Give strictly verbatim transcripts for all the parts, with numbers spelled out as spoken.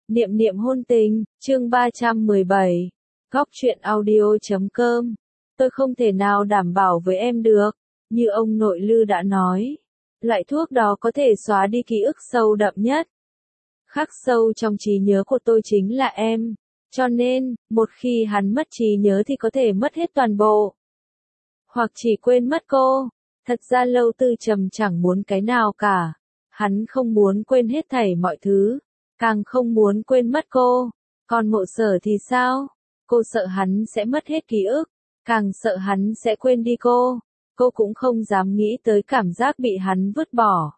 Niệm niệm hôn tình, chương ba trăm mười bảy. Góc truyện audio chấm com. Tôi không thể nào đảm bảo với em được, như ông nội Lư đã nói. Loại thuốc đó có thể xóa đi ký ức sâu đậm nhất. Khắc sâu trong trí nhớ của tôi chính là em. Cho nên, một khi hắn mất trí nhớ thì có thể mất hết toàn bộ. Hoặc chỉ quên mất cô. Thật ra Lâu Tư Trầm chẳng muốn cái nào cả. Hắn không muốn quên hết thảy mọi thứ. Càng không muốn quên mất cô. Còn Mộ Sở thì sao? Cô sợ hắn sẽ mất hết ký ức. Càng sợ hắn sẽ quên đi cô. Cô cũng không dám nghĩ tới cảm giác bị hắn vứt bỏ.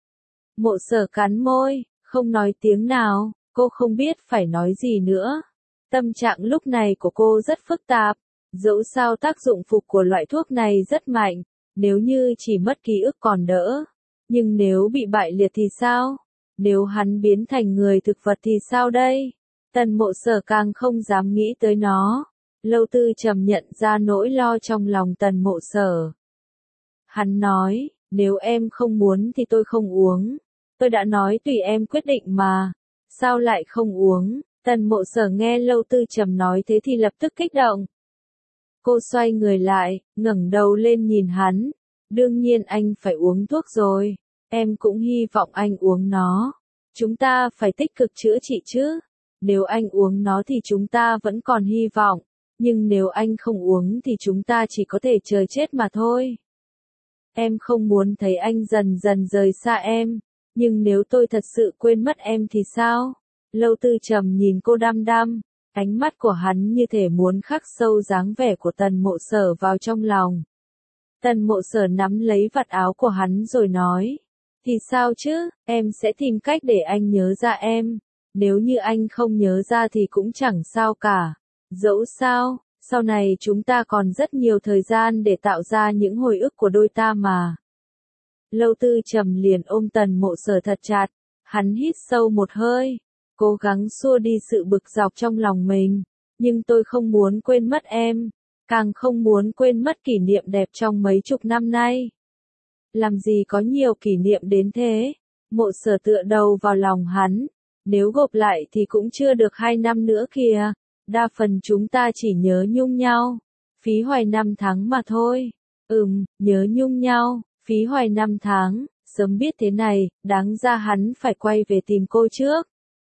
Mộ Sở cắn môi, không nói tiếng nào. Cô không biết phải nói gì nữa. Tâm trạng lúc này của cô rất phức tạp. Dẫu sao tác dụng phụ của loại thuốc này rất mạnh. Nếu như chỉ mất ký ức còn đỡ. Nhưng nếu bị bại liệt thì sao? Nếu hắn biến thành người thực vật thì sao đây? Tần Mộ Sở càng không dám nghĩ tới nó. Lâu Tư Trầm nhận ra nỗi lo trong lòng Tần Mộ Sở. Hắn nói, nếu em không muốn thì tôi không uống. Tôi đã nói tùy em quyết định mà. Sao lại không uống? Tần Mộ Sở nghe Lâu Tư Trầm nói thế thì lập tức kích động. Cô xoay người lại, ngẩng đầu lên nhìn hắn. Đương nhiên anh phải uống thuốc rồi. Em cũng hy vọng anh uống nó. Chúng ta phải tích cực chữa trị chứ. Nếu anh uống nó thì chúng ta vẫn còn hy vọng. Nhưng nếu anh không uống thì chúng ta chỉ có thể chờ chết mà thôi. Em không muốn thấy anh dần dần rời xa em. Nhưng nếu tôi thật sự quên mất em thì sao? Lâu Tư Trầm nhìn cô đăm đăm. Ánh mắt của hắn như thể muốn khắc sâu dáng vẻ của Tần Mộ Sở vào trong lòng. Tần Mộ Sở nắm lấy vạt áo của hắn rồi nói. Thì sao chứ, em sẽ tìm cách để anh nhớ ra em. Nếu như anh không nhớ ra thì cũng chẳng sao cả. Dẫu sao, sau này chúng ta còn rất nhiều thời gian để tạo ra những hồi ức của đôi ta mà. Lâu Tư Trầm liền ôm Tần Mộ Sở thật chặt. Hắn hít sâu một hơi. Cố gắng xua đi sự bực dọc trong lòng mình. Nhưng tôi không muốn quên mất em. Càng không muốn quên mất kỷ niệm đẹp trong mấy chục năm nay. Làm gì có nhiều kỷ niệm đến thế. Mộ Sở tựa đầu vào lòng hắn. Nếu gộp lại thì cũng chưa được hai năm nữa kìa. Đa phần chúng ta chỉ nhớ nhung nhau. Phí hoài năm tháng mà thôi. Ừm, nhớ nhung nhau, phí hoài năm tháng. Sớm biết thế này, đáng ra hắn phải quay về tìm cô trước.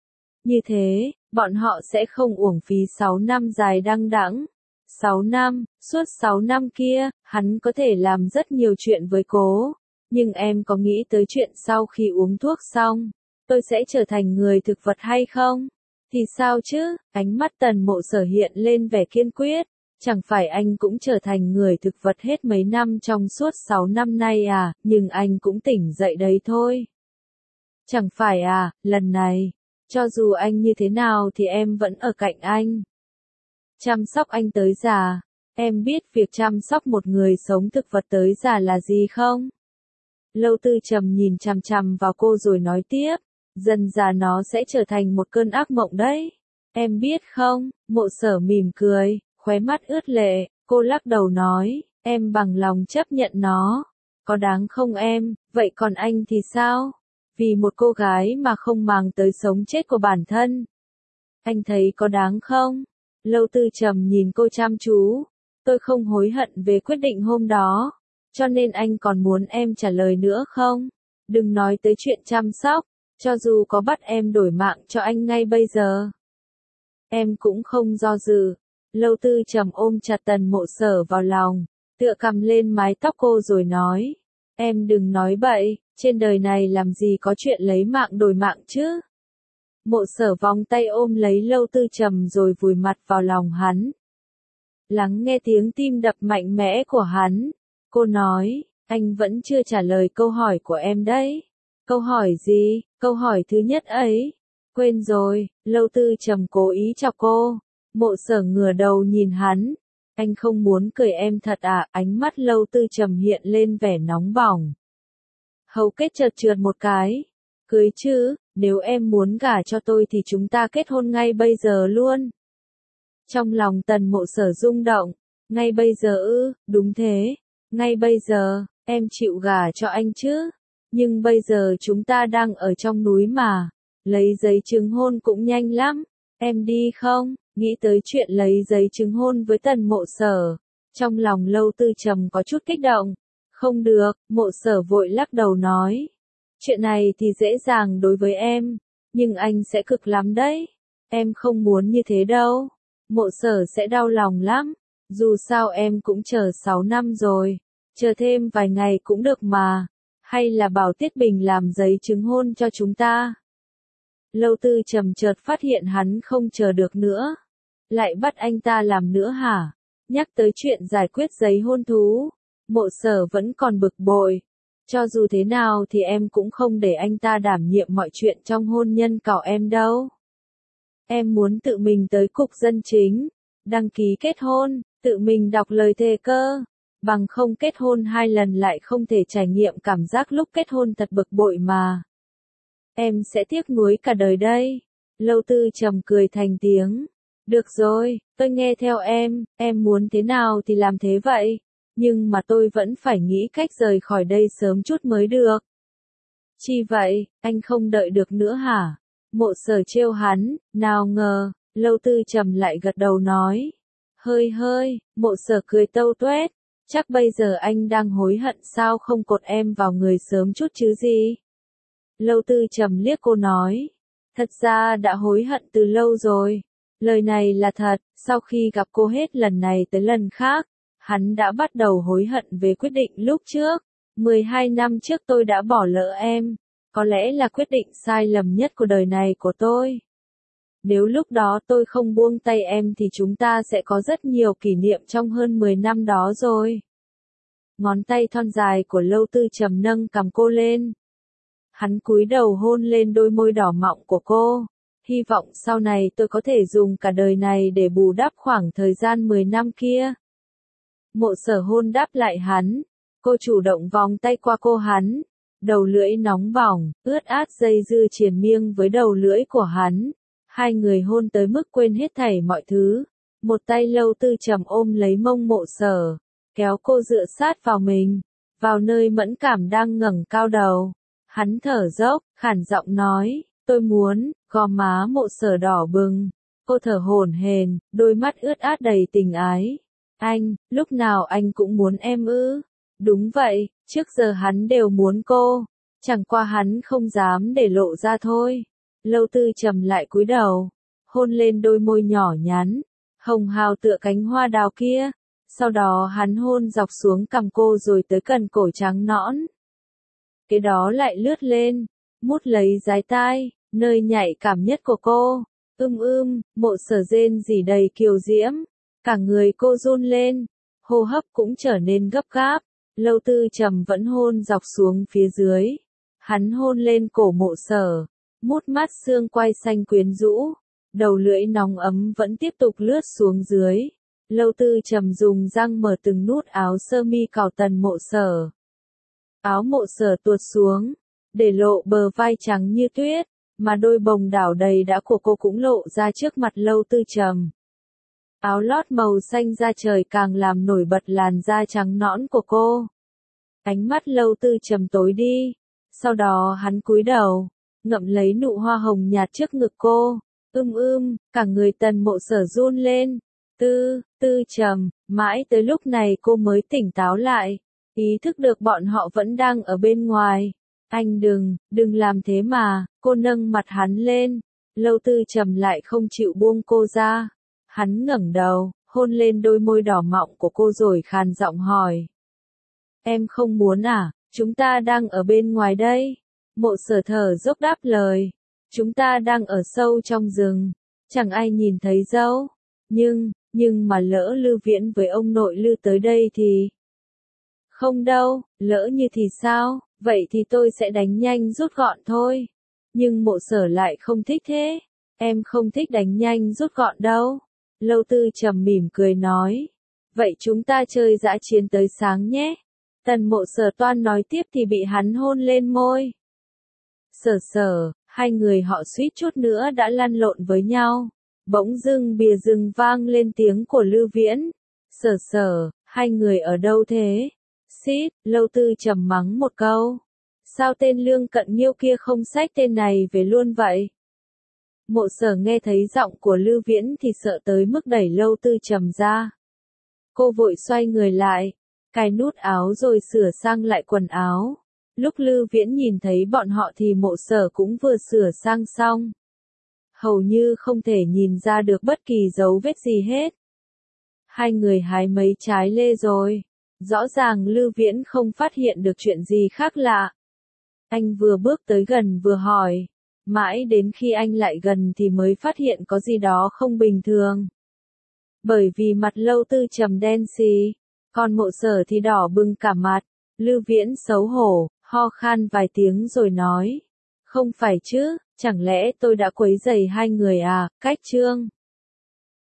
Như thế, bọn họ sẽ không uổng phí sáu năm dài đăng đẵng. sáu năm, suốt sáu năm kia, hắn có thể làm rất nhiều chuyện với cô. Nhưng em có nghĩ tới chuyện sau khi uống thuốc xong, tôi sẽ trở thành người thực vật hay không? Thì sao chứ? Ánh mắt Tần Mộ Sở hiện lên vẻ kiên quyết. Chẳng phải anh cũng trở thành người thực vật hết mấy năm trong suốt sáu năm nay à, nhưng anh cũng tỉnh dậy đấy thôi. Chẳng phải à, lần này, cho dù anh như thế nào thì em vẫn ở cạnh anh. Chăm sóc anh tới già. Em biết việc chăm sóc một người sống thực vật tới già là gì không? Lâu Tư Trầm nhìn chằm chằm vào cô rồi nói tiếp. Dần già nó sẽ trở thành một cơn ác mộng đấy. Em biết không? Mộ Sở mỉm cười, khóe mắt ướt lệ. Cô lắc đầu nói, em bằng lòng chấp nhận nó. Có đáng không em? Vậy còn anh thì sao? Vì một cô gái mà không màng tới sống chết của bản thân. Anh thấy có đáng không? Lâu Tư Trầm nhìn cô chăm chú. Tôi không hối hận về quyết định hôm đó. Cho nên anh còn muốn em trả lời nữa không? Đừng nói tới chuyện chăm sóc. Cho dù có bắt em đổi mạng cho anh ngay bây giờ. Em cũng không do dự. Lâu Tư Trầm ôm chặt Tần Mộ Sở vào lòng. Tựa cầm lên mái tóc cô rồi nói. Em đừng nói bậy. Trên đời này làm gì có chuyện lấy mạng đổi mạng chứ? Mộ Sở vòng tay ôm lấy Lâu Tư Trầm rồi vùi mặt vào lòng hắn. Lắng nghe tiếng tim đập mạnh mẽ của hắn. Cô nói, anh vẫn chưa trả lời câu hỏi của em đấy. Câu hỏi gì? Câu hỏi thứ nhất ấy. Quên rồi. Lâu Tư Trầm cố ý chọc cô. Mộ Sở ngửa đầu nhìn hắn. Anh không muốn cười em thật à? Ánh mắt Lâu Tư Trầm hiện lên vẻ nóng bỏng. Hầu kết chợt trượt một cái. Cưới chứ, nếu em muốn gả cho tôi thì chúng ta kết hôn ngay bây giờ luôn. Trong lòng Tần Mộ Sở rung động. Ngay bây giờ ư? Đúng thế. Ngay bây giờ, em chịu gả cho anh chứ? Nhưng bây giờ chúng ta đang ở trong núi mà. lấy giấy chứng hôn cũng nhanh lắm, em đi không? Nghĩ tới chuyện lấy giấy chứng hôn với Tần Mộ Sở, trong lòng Lâu Tư Trầm có chút kích động. Không được, Mộ Sở vội lắc đầu nói. Chuyện này thì dễ dàng đối với em, nhưng anh sẽ cực lắm đấy. Em không muốn như thế đâu. Mộ Sở sẽ đau lòng lắm. Dù sao em cũng chờ sáu năm rồi. Chờ thêm vài ngày cũng được mà. Hay là bảo Tiết Bình làm giấy chứng hôn cho chúng ta. Lâu Tư Trầm chợt phát hiện hắn không chờ được nữa. Lại bắt anh ta làm nữa hả? Nhắc tới chuyện giải quyết giấy hôn thú. Mộ Sở vẫn còn bực bội. Cho dù thế nào thì em cũng không để anh ta đảm nhiệm mọi chuyện trong hôn nhân cỏ em đâu. Em muốn tự mình tới cục dân chính, đăng ký kết hôn, tự mình đọc lời thề cơ. Bằng không kết hôn hai lần lại không thể trải nghiệm cảm giác lúc kết hôn thật bực bội mà. Em sẽ tiếc nuối cả đời đây. Lâu Tư Trầm cười thành tiếng. Được rồi, tôi nghe theo em, em muốn thế nào thì làm thế vậy. Nhưng mà tôi vẫn phải nghĩ cách rời khỏi đây sớm chút mới được. Chi vậy, anh không đợi được nữa hả? Mộ Sở trêu hắn, nào ngờ, Lâu Tư Trầm lại gật đầu nói. Hơi hơi, Mộ Sở cười tâu tuét, chắc bây giờ anh đang hối hận sao không cột em vào người sớm chút chứ gì? Lâu Tư Trầm liếc cô nói, thật ra đã hối hận từ lâu rồi. Lời này là thật, sau khi gặp cô hết lần này tới lần khác, hắn đã bắt đầu hối hận về quyết định lúc trước. mười hai năm trước tôi đã bỏ lỡ em, có lẽ là quyết định sai lầm nhất của đời này của tôi. Nếu lúc đó tôi không buông tay em thì chúng ta sẽ có rất nhiều kỷ niệm trong hơn mười năm đó rồi. Ngón tay thon dài của Lâu Tư Trầm nâng cằm cô lên. Hắn cúi đầu hôn lên đôi môi đỏ mọng của cô. Hy vọng sau này tôi có thể dùng cả đời này để bù đắp khoảng thời gian mười năm kia. Mộ Sở hôn đáp lại hắn. Cô chủ động vòng tay qua cô hắn. Đầu lưỡi nóng bỏng, ướt át dây dưa triền miên với đầu lưỡi của hắn. Hai người hôn tới mức quên hết thảy mọi thứ. Một tay Lâu Tư Trầm ôm lấy mông Mộ Sở, kéo cô dựa sát vào mình, vào nơi mẫn cảm đang ngẩng cao đầu. Hắn thở dốc, khản giọng nói, tôi muốn, gò má Mộ Sở đỏ bừng. Cô thở hổn hển, đôi mắt ướt át đầy tình ái. Anh, lúc nào anh cũng muốn em ư? Đúng vậy, trước giờ hắn đều muốn cô, chẳng qua hắn không dám để lộ ra thôi. Lâu Tư Trầm lại cúi đầu, hôn lên đôi môi nhỏ nhắn, hồng hào tựa cánh hoa đào kia. Sau đó hắn hôn dọc xuống cằm cô rồi tới gần cổ trắng nõn. Cái đó lại lướt lên, mút lấy dái tai, nơi nhạy cảm nhất của cô. Ưm ưm, Mộ Sở rên rỉ đầy kiều diễm, cả người cô run lên, hô hấp cũng trở nên gấp gáp. Lâu Tư Trầm vẫn hôn dọc xuống phía dưới. Hắn hôn lên cổ Mộ Sở, mút mát xương quai xanh quyến rũ, đầu lưỡi nóng ấm vẫn tiếp tục lướt xuống dưới. Lâu Tư Trầm dùng răng mở từng nút áo sơ mi cào Tần Mộ Sở. Áo Mộ Sở tuột xuống, để lộ bờ vai trắng như tuyết, mà đôi bồng đảo đầy đặn của cô cũng lộ ra trước mặt Lâu Tư Trầm. Áo lót màu xanh da trời càng làm nổi bật làn da trắng nõn của cô. Ánh mắt Lâu Tư Trầm tối đi, sau đó hắn cúi đầu, ngậm lấy nụ hoa hồng nhạt trước ngực cô. Ưm ưm, cả người Tần Mộ Sở run lên. Tư, Tư Trầm, mãi tới lúc này cô mới tỉnh táo lại, ý thức được bọn họ vẫn đang ở bên ngoài. Anh đừng, đừng làm thế mà, cô nâng mặt hắn lên. Lâu Tư Trầm lại không chịu buông cô ra. Hắn ngẩng đầu, hôn lên đôi môi đỏ mọng của cô rồi khàn giọng hỏi. Em không muốn à, chúng ta đang ở bên ngoài đây. Mộ Sở thở dốc đáp lời. Chúng ta đang ở sâu trong rừng, chẳng ai nhìn thấy dâu. Nhưng, nhưng mà lỡ Lư Viễn với ông nội Lư tới đây thì... Không đâu, lỡ như thì sao, vậy thì tôi sẽ đánh nhanh rút gọn thôi. Nhưng Mộ Sở lại không thích thế. Em không thích đánh nhanh rút gọn đâu. Lâu Tư Trầm mỉm cười nói. Vậy chúng ta chơi dã chiến tới sáng nhé. Tần Mộ Sở toan nói tiếp thì bị hắn hôn lên môi. Sở sở, hai người họ suýt chút nữa đã lăn lộn với nhau. Bỗng dưng bìa rừng vang lên tiếng của Lư Viễn. Sở sở, hai người ở đâu thế? Xít, Lâu Tư Trầm mắng một câu. Sao tên Lương Cận Nhiêu kia không xách tên này về luôn vậy? Mộ Sở nghe thấy giọng của Lưu Viễn thì sợ tới mức đẩy Lâu Tư Trầm ra. Cô vội xoay người lại, cài nút áo rồi sửa sang lại quần áo. Lúc Lưu Viễn nhìn thấy bọn họ thì Mộ Sở cũng vừa sửa sang xong. Hầu như không thể nhìn ra được bất kỳ dấu vết gì hết. Hai người hái mấy trái lê rồi. Rõ ràng Lưu Viễn không phát hiện được chuyện gì khác lạ. Anh vừa bước tới gần vừa hỏi. Mãi đến khi anh lại gần thì mới phát hiện có gì đó không bình thường. Bởi vì mặt Lâu Tư Trầm đen xì, còn Mộ Sở thì đỏ bừng cả mặt. Lưu Viễn xấu hổ, ho khan vài tiếng rồi nói. Không phải chứ, chẳng lẽ tôi đã quấy rầy hai người à, Cách Trương.